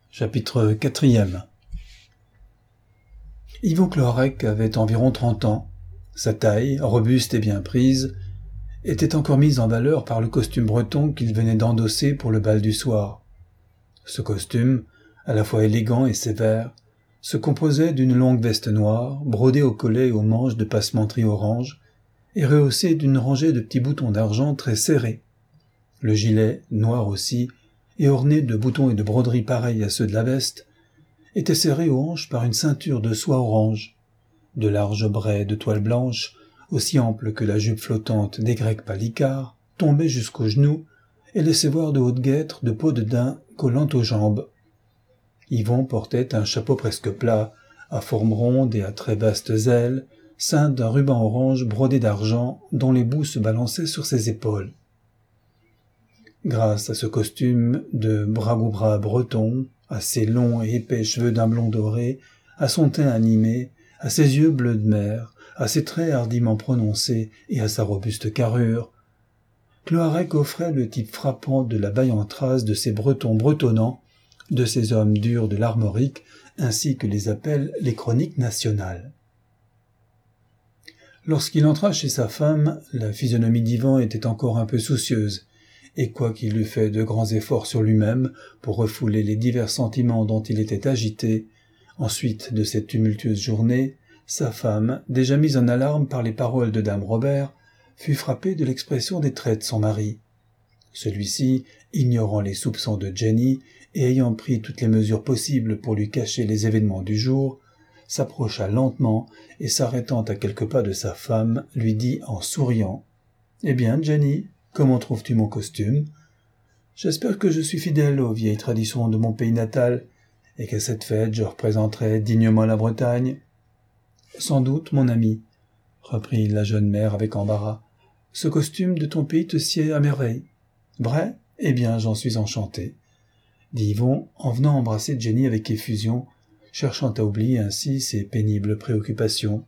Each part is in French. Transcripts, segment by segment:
Chapitre 4. Yvon Cloarec avait environ 30 ans. Sa taille, robuste et bien prise, était encore mise en valeur par le costume breton qu'il venait d'endosser pour le bal du soir. Ce costume, à la fois élégant et sévère, se composait d'une longue veste noire, brodée au collet et aux manches de passementerie orange, et rehaussée d'une rangée de petits boutons d'argent très serrés. Le gilet, noir aussi, et orné de boutons et de broderies pareils à ceux de la veste, était serré aux hanches par une ceinture de soie orange. De larges braies de toile blanche, aussi amples que la jupe flottante des Grecs palicares, tombaient jusqu'aux genoux et laissaient voir de hautes guêtres de peau de daim collant aux jambes. Yvon portait un chapeau presque plat, à forme ronde et à très vastes ailes, ceint d'un ruban orange brodé d'argent dont les bouts se balançaient sur ses épaules. Grâce à ce costume de bragoubras breton, à ses longs et épais cheveux d'un blond doré, à son teint animé, à ses yeux bleus de mer, à ses traits hardiment prononcés et à sa robuste carrure, Cloarec offrait le type frappant de la vaillante race de ces Bretons bretonnants, de ces hommes durs de l'Armorique, ainsi que les appellent les chroniques nationales. Lorsqu'il entra chez sa femme, la physionomie d'Yvon était encore un peu soucieuse, et quoiqu'il eût fait de grands efforts sur lui-même pour refouler les divers sentiments dont il était agité, ensuite de cette tumultueuse journée, sa femme, déjà mise en alarme par les paroles de dame Robert, fut frappée de l'expression des traits de son mari. Celui-ci, ignorant les soupçons de Jenny et ayant pris toutes les mesures possibles pour lui cacher les événements du jour, s'approcha lentement et s'arrêtant à quelques pas de sa femme, lui dit en souriant « Eh bien, Jenny, comment trouves-tu mon costume ? J'espère que je suis fidèle aux vieilles traditions de mon pays natal et qu'à cette fête je représenterai dignement la Bretagne. » « Sans doute, mon ami, » reprit la jeune mère avec embarras, « ce costume de ton pays te sied à merveille. »« Vrai ? Eh bien, j'en suis enchanté, » dit Yvon en venant embrasser Jenny avec effusion, cherchant à oublier ainsi ses pénibles préoccupations.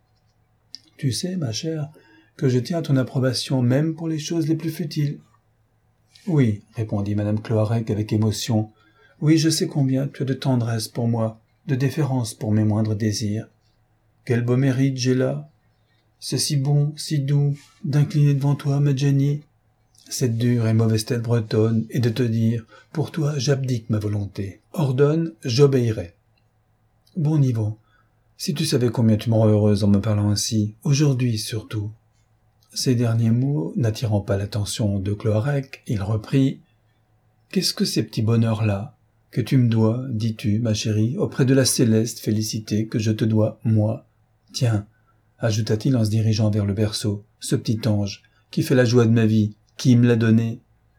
« Tu sais, ma chère, que je tiens à ton approbation même pour les choses les plus futiles. »« Oui, » répondit madame Cloarec avec émotion, « oui, je sais combien tu as de tendresse pour moi, de déférence pour mes moindres désirs. Quel beau mérite j'ai là. C'est si bon, si doux, d'incliner devant toi, ma Jenny, cette dure et mauvaise tête bretonne, et de te dire, pour toi, j'abdique ma volonté. Ordonne, j'obéirai. Bon Yvon, si tu savais combien tu me rends heureuse en me parlant ainsi, aujourd'hui surtout. » Ces derniers mots, n'attirant pas l'attention de Cloarec, il reprit « Qu'est-ce que ces petits bonheurs-là que tu me dois, dis-tu, ma chérie, auprès de la céleste félicité que je te dois, moi ? Tiens, ajouta-t-il en se dirigeant vers le berceau, ce petit ange, qui fait la joie de ma vie, qui me l'a donné. »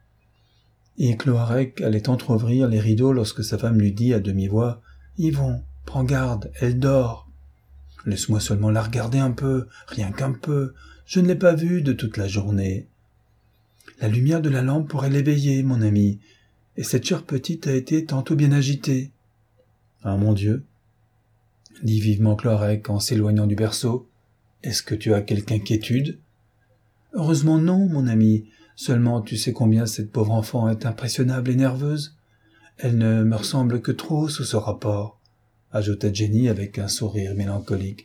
Et Cloarec allait entr'ouvrir les rideaux lorsque sa femme lui dit à demi-voix « Yvon, prends garde, elle dort. Laisse-moi seulement la regarder un peu, rien qu'un peu, je ne l'ai pas vue de toute la journée. La lumière de la lampe pourrait l'éveiller, mon ami, et cette chère petite a été tantôt bien agitée. »« Ah, mon Dieu !» dit vivement Cloarec en s'éloignant du berceau. « Est-ce que tu as quelque inquiétude ? » ?»« Heureusement non, mon ami. Seulement tu sais combien cette pauvre enfant est impressionnable et nerveuse. Elle ne me ressemble que trop sous ce rapport, » ajouta Jenny avec un sourire mélancolique.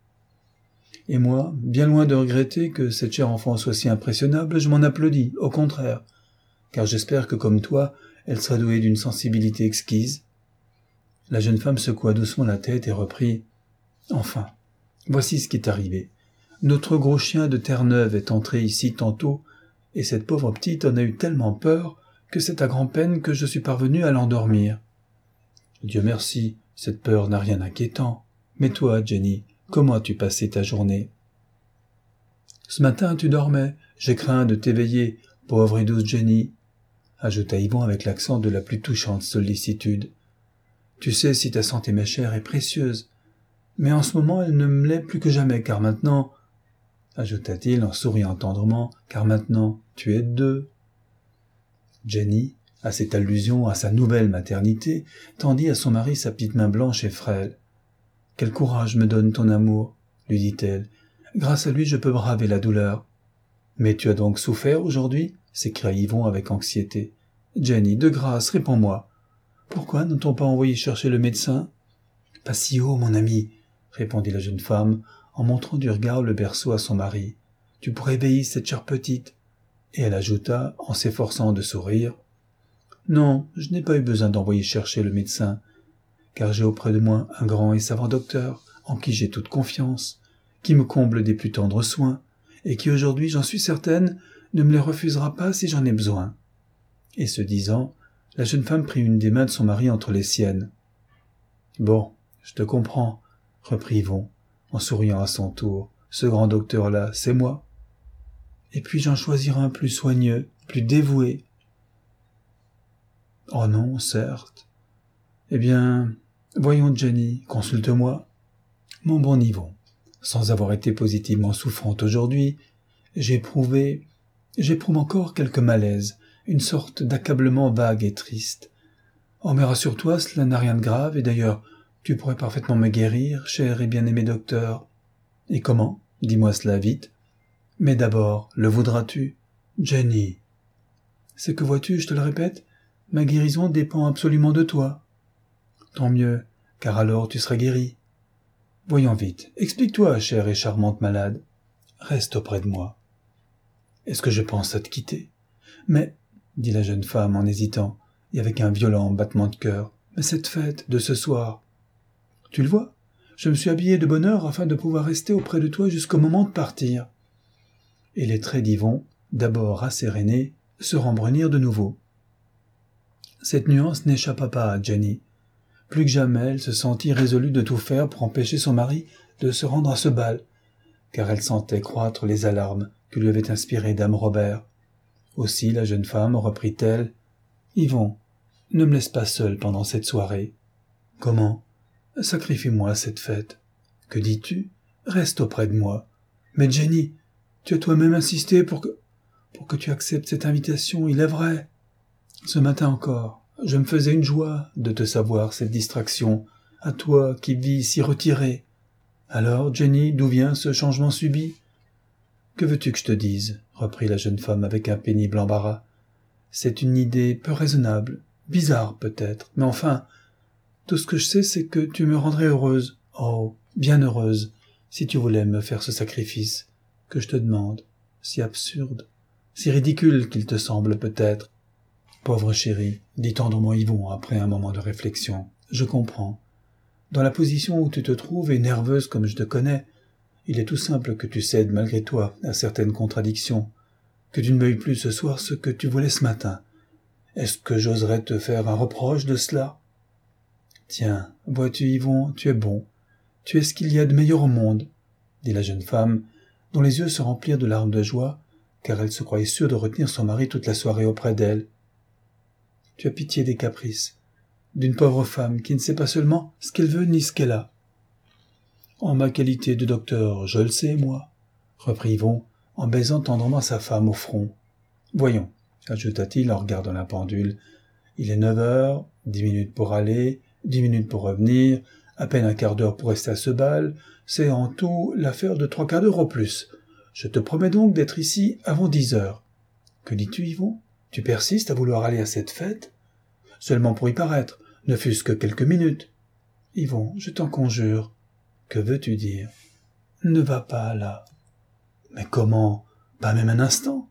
« Et moi, bien loin de regretter que cette chère enfant soit si impressionnable, je m'en applaudis, au contraire, car j'espère que comme toi, elle sera douée d'une sensibilité exquise. » La jeune femme secoua doucement la tête et reprit « Enfin, voici ce qui est arrivé. Notre gros chien de Terre-Neuve est entré ici tantôt, et cette pauvre petite en a eu tellement peur que c'est à grand-peine que je suis parvenu à l'endormir. Dieu merci, cette peur n'a rien d'inquiétant. Mais toi, Jenny, comment as-tu passé ta journée ? » ?»« Ce matin, tu dormais. J'ai craint de t'éveiller, pauvre et douce Jenny, » ajouta Yvon avec l'accent de la plus touchante sollicitude. « Tu sais si ta santé, ma chère, est précieuse. Mais en ce moment, elle ne me l'est plus que jamais, car maintenant, » ajouta-t-il en souriant tendrement, « car maintenant, tu es deux. » Jenny, à cette allusion à sa nouvelle maternité, tendit à son mari sa petite main blanche et frêle. « Quel courage me donne ton amour, » lui dit-elle. « Grâce à lui, je peux braver la douleur. »« Mais tu as donc souffert aujourd'hui » s'écria Yvon avec anxiété. « Jenny, de grâce, réponds-moi. Pourquoi n'a-t-on pas envoyé chercher le médecin ? Pas si haut, mon ami, répondit la jeune femme, en montrant du regard le berceau à son mari. Tu pourrais éveiller cette chère petite. Et elle ajouta, en s'efforçant de sourire, non, je n'ai pas eu besoin d'envoyer chercher le médecin, car j'ai auprès de moi un grand et savant docteur, en qui j'ai toute confiance, qui me comble des plus tendres soins, et qui aujourd'hui, j'en suis certaine, ne me les refusera pas si j'en ai besoin. Et ce disant, la jeune femme prit une des mains de son mari entre les siennes. Bon, je te comprends, reprit Yvon, en souriant à son tour. Ce grand docteur-là, c'est moi. Et puis j'en choisirai un plus soigneux, plus dévoué. Oh non, certes. Eh bien, voyons Jenny, consulte-moi. Mon bon Yvon, sans avoir été positivement souffrante aujourd'hui, j'éprouve encore quelque malaise, une sorte d'accablement vague et triste. Oh, mais rassure-toi, cela n'a rien de grave, et d'ailleurs, tu pourrais parfaitement me guérir, cher et bien-aimé docteur. Et comment ? Dis-moi cela vite. Mais d'abord, le voudras-tu ? Jenny. C'est que vois-tu, je te le répète, ma guérison dépend absolument de toi. Tant mieux, car alors tu seras guérie. Voyons vite, explique-toi, chère et charmante malade. Reste auprès de moi. Est-ce que je pense à te quitter ? Mais, dit la jeune femme en hésitant, et avec un violent battement de cœur, mais cette fête de ce soir. Tu le vois, je me suis habillée de bonne heure afin de pouvoir rester auprès de toi jusqu'au moment de partir. Et les traits d'Yvon, d'abord rassérénés, se rembrunirent de nouveau. Cette nuance n'échappa pas à Jenny. Plus que jamais, elle se sentit résolue de tout faire pour empêcher son mari de se rendre à ce bal, car elle sentait croître les alarmes que lui avait inspirées dame Robert. Aussi la jeune femme reprit-elle, « Yvon, ne me laisse pas seule pendant cette soirée. »« Comment ? Sacrifie-moi à cette fête. »« Que dis-tu ? Reste auprès de moi. »« Mais Jenny, tu as toi-même insisté pour que tu acceptes cette invitation, il est vrai. Ce matin encore, je me faisais une joie de te savoir cette distraction, à toi qui vis si retirée. Alors, Jenny, d'où vient ce changement subit ? Que veux-tu que je te dise ? Reprit la jeune femme avec un pénible embarras. C'est une idée peu raisonnable, bizarre peut-être, mais enfin, tout ce que je sais, c'est que tu me rendrais heureuse, oh, bien heureuse, si tu voulais me faire ce sacrifice que je te demande, si absurde, si ridicule qu'il te semble peut-être. Pauvre chérie, dit tendrement Yvon après un moment de réflexion, je comprends. Dans la position où tu te trouves et nerveuse comme je te connais, il est tout simple que tu cèdes malgré toi à certaines contradictions, que tu ne veuilles plus ce soir ce que tu voulais ce matin. Est-ce que j'oserais te faire un reproche de cela ? Tiens, vois-tu Yvon, tu es bon, tu es ce qu'il y a de meilleur au monde, dit la jeune femme, dont les yeux se remplirent de larmes de joie, car elle se croyait sûre de retenir son mari toute la soirée auprès d'elle. Tu as pitié des caprices d'une pauvre femme qui ne sait pas seulement ce qu'elle veut ni ce qu'elle a. En ma qualité de docteur, je le sais, moi, reprit Yvon, en baisant tendrement sa femme au front. Voyons, ajouta-t-il en regardant la pendule, il est 9 heures, 10 minutes pour aller, 10 minutes pour revenir, à peine un quart d'heure pour rester à ce bal, c'est en tout l'affaire de 3/4 d'heure au plus. Je te promets donc d'être ici avant 10 heures. Que dis-tu, Yvon ? Tu persistes à vouloir aller à cette fête ? Seulement pour y paraître, ne fût-ce que quelques minutes. Yvon, je t'en conjure. Que veux-tu dire ? Ne va pas là. Mais comment ? Pas même un instant.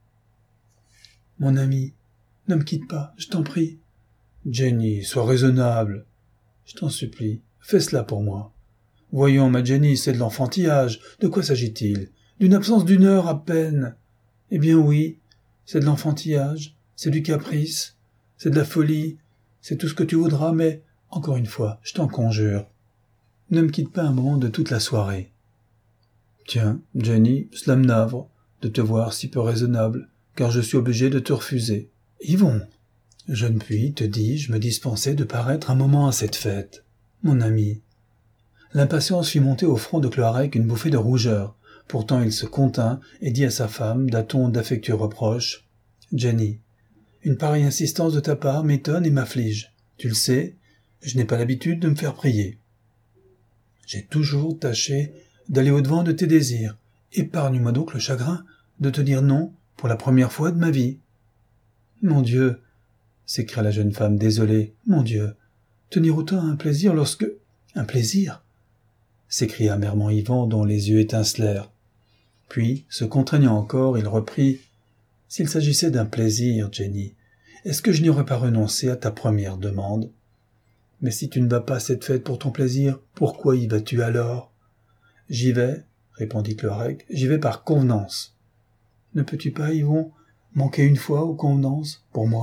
Mon ami, ne me quitte pas, je t'en prie. Jenny, sois raisonnable. Je t'en supplie, fais cela pour moi. Voyons, ma Jenny, c'est de l'enfantillage. De quoi s'agit-il ? D'une absence d'1 heure à peine. Eh bien oui, c'est de l'enfantillage, c'est du caprice, c'est de la folie, c'est tout ce que tu voudras, mais, encore une fois, je t'en conjure, ne me quitte pas un moment de toute la soirée. Tiens, Jenny, cela me navre de te voir si peu raisonnable, car je suis obligé de te refuser. Yvon, je ne puis, te dis-je, me dispenser de paraître un moment à cette fête. Mon ami. L'impatience fit monter au front de Cloarec une bouffée de rougeur. Pourtant il se contint et dit à sa femme, d'un ton d'affectueux reproche, « Jenny, une pareille insistance de ta part m'étonne et m'afflige. Tu le sais, je n'ai pas l'habitude de me faire prier. J'ai toujours tâché d'aller au-devant de tes désirs. Épargne-moi donc le chagrin de te dire non pour la première fois de ma vie. Mon Dieu, s'écria la jeune femme désolée. « Mon Dieu, tenir autant un plaisir lorsque... » « Un plaisir ?» s'écria amèrement Yvan, dont les yeux étincelèrent. Puis, se contraignant encore, il reprit. « S'il s'agissait d'un plaisir, Jenny, est-ce que je n'y aurais pas renoncé à ta première demande ? Mais si tu ne vas pas à cette fête pour ton plaisir, pourquoi y vas-tu alors ? » « J'y vais, » répondit Cloarec, « j'y vais par convenance. »« Ne peux-tu pas, Yvon, manquer une fois aux convenances, pour moi ?»«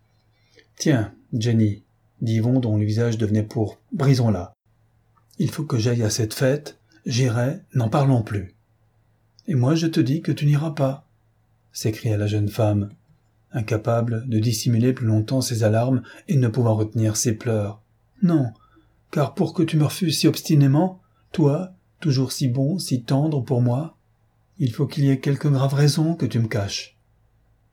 Tiens, Jenny, » dit Yvon dont le visage devenait pourpre, « brisons-la. Il faut que j'aille à cette fête, j'irai, n'en parlons plus. »« Et moi je te dis que tu n'iras pas, » s'écria la jeune femme, incapable de dissimuler plus longtemps ses alarmes et ne pouvant retenir ses pleurs. « Non, car pour que tu me refuses si obstinément, toi, toujours si bon, si tendre pour moi, il faut qu'il y ait quelque grave raison que tu me caches. »« Jenny »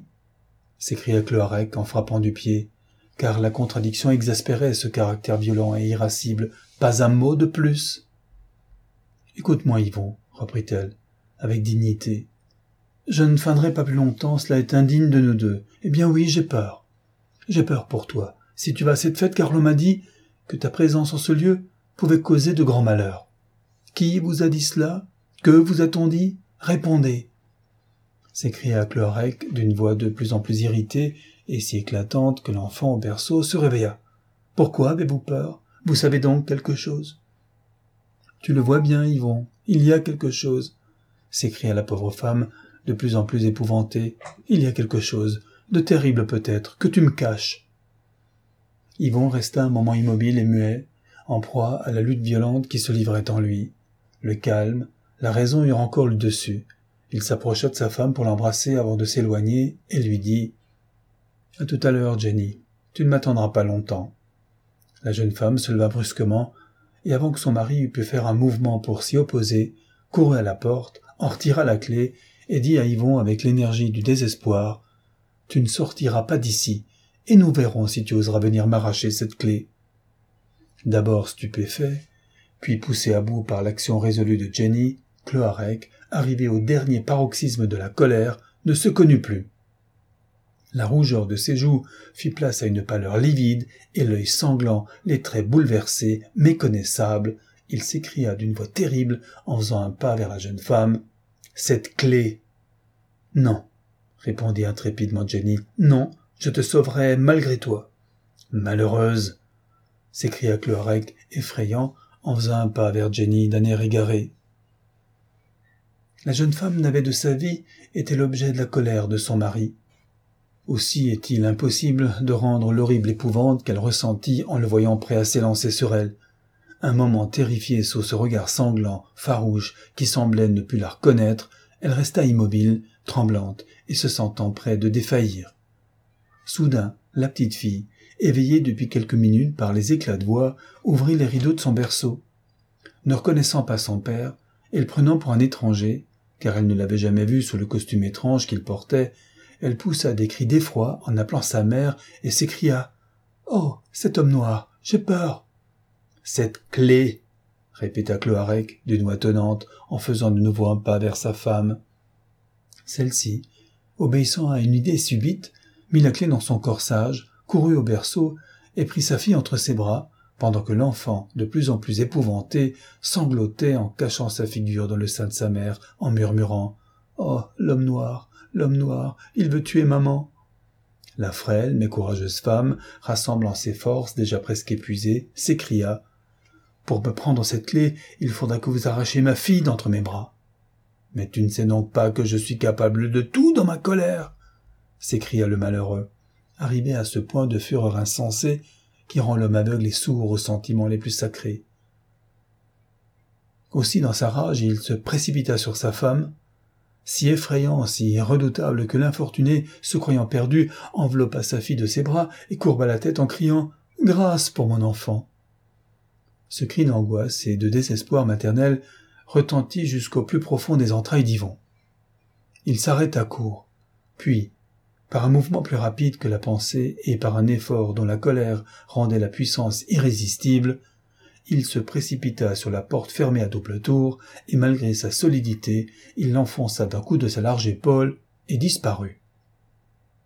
s'écria Cloarec en frappant du pied, car la contradiction exaspérait ce caractère violent et irascible. « Pas un mot de plus. »« Écoute-moi, Yvon, » reprit-elle, avec dignité. « Je ne feindrai pas plus longtemps, cela est indigne de nous deux. Eh bien oui, j'ai peur. J'ai peur pour toi. Si tu vas à cette fête, car l'on m'a dit que ta présence en ce lieu pouvait causer de grands malheurs. Qui vous a dit cela ? Que vous a-t-on dit ? Répondez » s'écria Cloarec d'une voix de plus en plus irritée et si éclatante que l'enfant au berceau se réveilla. « Pourquoi avez-vous peur ? Vous savez donc quelque chose ? » « Tu le vois bien, Yvon, il y a quelque chose, » s'écria la pauvre femme, de plus en plus épouvantée. « Il y a quelque chose, de terrible peut-être, que tu me caches. » Yvon resta un moment immobile et muet, en proie à la lutte violente qui se livrait en lui. Le calme, la raison eurent encore le dessus. Il s'approcha de sa femme pour l'embrasser avant de s'éloigner et lui dit « À tout à l'heure, Jenny, tu ne m'attendras pas longtemps. » La jeune femme se leva brusquement, et avant que son mari eût pu faire un mouvement pour s'y opposer, courut à la porte, en retira la clé et dit à Yvon avec l'énergie du désespoir « Tu ne sortiras pas d'ici, et nous verrons si tu oseras venir m'arracher cette clé. » D'abord stupéfait, puis poussé à bout par l'action résolue de Jenny, Cloarec, arrivé au dernier paroxysme de la colère, ne se connut plus. La rougeur de ses joues fit place à une pâleur livide, et l'œil sanglant, les traits bouleversés, méconnaissables, il s'écria d'une voix terrible en faisant un pas vers la jeune femme. « Cette clé !»« Non, » répondit intrépidement Jenny, « non, je te sauverai malgré toi. »« Malheureuse !» s'écria Cloarec, effrayant, en faisant un pas vers Jenny d'un air égaré. La jeune femme n'avait de sa vie été l'objet de la colère de son mari. Aussi est-il impossible de rendre l'horrible épouvante qu'elle ressentit en le voyant prêt à s'élancer sur elle. Un moment terrifiée sous ce regard sanglant, farouche, qui semblait ne plus la reconnaître, elle resta immobile, tremblante et se sentant près de défaillir. Soudain, la petite fille, éveillée depuis quelques minutes par les éclats de voix, ouvrit les rideaux de son berceau. Ne reconnaissant pas son père, et le prenant pour un étranger, car elle ne l'avait jamais vu sous le costume étrange qu'il portait, elle poussa des cris d'effroi en appelant sa mère et s'écria « Oh, cet homme noir, j'ai peur !»« Cette clé !» répéta Cloarec d'une voix tonnante en faisant de nouveau un pas vers sa femme. Celle-ci, obéissant à une idée subite, mit la clé dans son corsage, courut au berceau et prit sa fille entre ses bras, pendant que l'enfant, de plus en plus épouvanté, sanglotait en cachant sa figure dans le sein de sa mère, en murmurant « Oh, l'homme noir, il veut tuer maman !» La frêle mais courageuse femme, rassemblant ses forces déjà presque épuisées, s'écria « Pour me prendre cette clé, il faudra que vous arrachiez ma fille d'entre mes bras. »« Mais tu ne sais donc pas que je suis capable de tout dans ma colère !» s'écria le malheureux, arrivé à ce point de fureur insensée qui rend l'homme aveugle et sourd aux sentiments les plus sacrés. Aussi dans sa rage, il se précipita sur sa femme, si effrayant, si redoutable que l'infortuné, se croyant perdu, enveloppa sa fille de ses bras et courba la tête en criant « Grâce pour mon enfant !» Ce cri d'angoisse et de désespoir maternel retentit jusqu'au plus profond des entrailles d'Yvon. Il s'arrêta court, puis, par un mouvement plus rapide que la pensée et par un effort dont la colère rendait la puissance irrésistible, il se précipita sur la porte fermée à double tour et malgré sa solidité, il l'enfonça d'un coup de sa large épaule et disparut.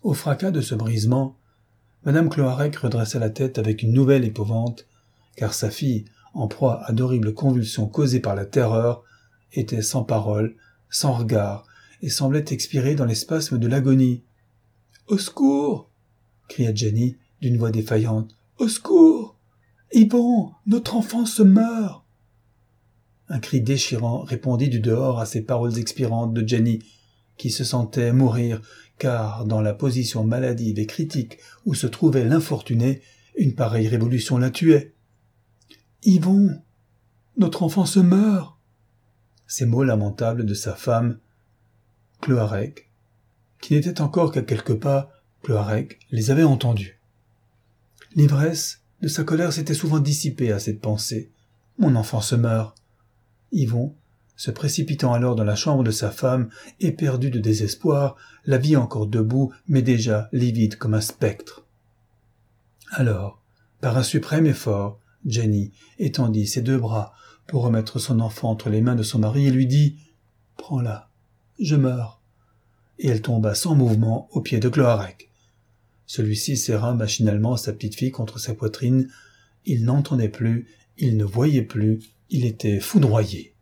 Au fracas de ce brisement, Madame Cloarec redressa la tête avec une nouvelle épouvante, car sa fille, en proie à d'horribles convulsions causées par la terreur, était sans parole, sans regard, et semblait expirer dans les spasmes de l'agonie. « Au secours !» cria Jenny d'une voix défaillante. « Au secours ! Yvon, notre enfant se meurt !» Un cri déchirant répondit du dehors à ces paroles expirantes de Jenny, qui se sentait mourir, car dans la position maladive et critique où se trouvait l'infortuné, une pareille révolution la tuait. « Yvon, notre enfant se meurt !» Ces mots lamentables de sa femme, Cloarec, qui n'était encore qu'à quelques pas, Cloarec les avait entendus. L'ivresse de sa colère s'était souvent dissipée à cette pensée. « Mon enfant se meurt !» Yvon, se précipitant alors dans la chambre de sa femme, éperdu de désespoir, la vit encore debout, mais déjà livide comme un spectre. Alors, par un suprême effort, Jenny étendit ses 2 bras pour remettre son enfant entre les mains de son mari et lui dit « Prends-la, je meurs !» Et elle tomba sans mouvement aux pieds de Cloarec. Celui-ci serra machinalement sa petite fille contre sa poitrine. Il n'entendait plus, il ne voyait plus, il était foudroyé.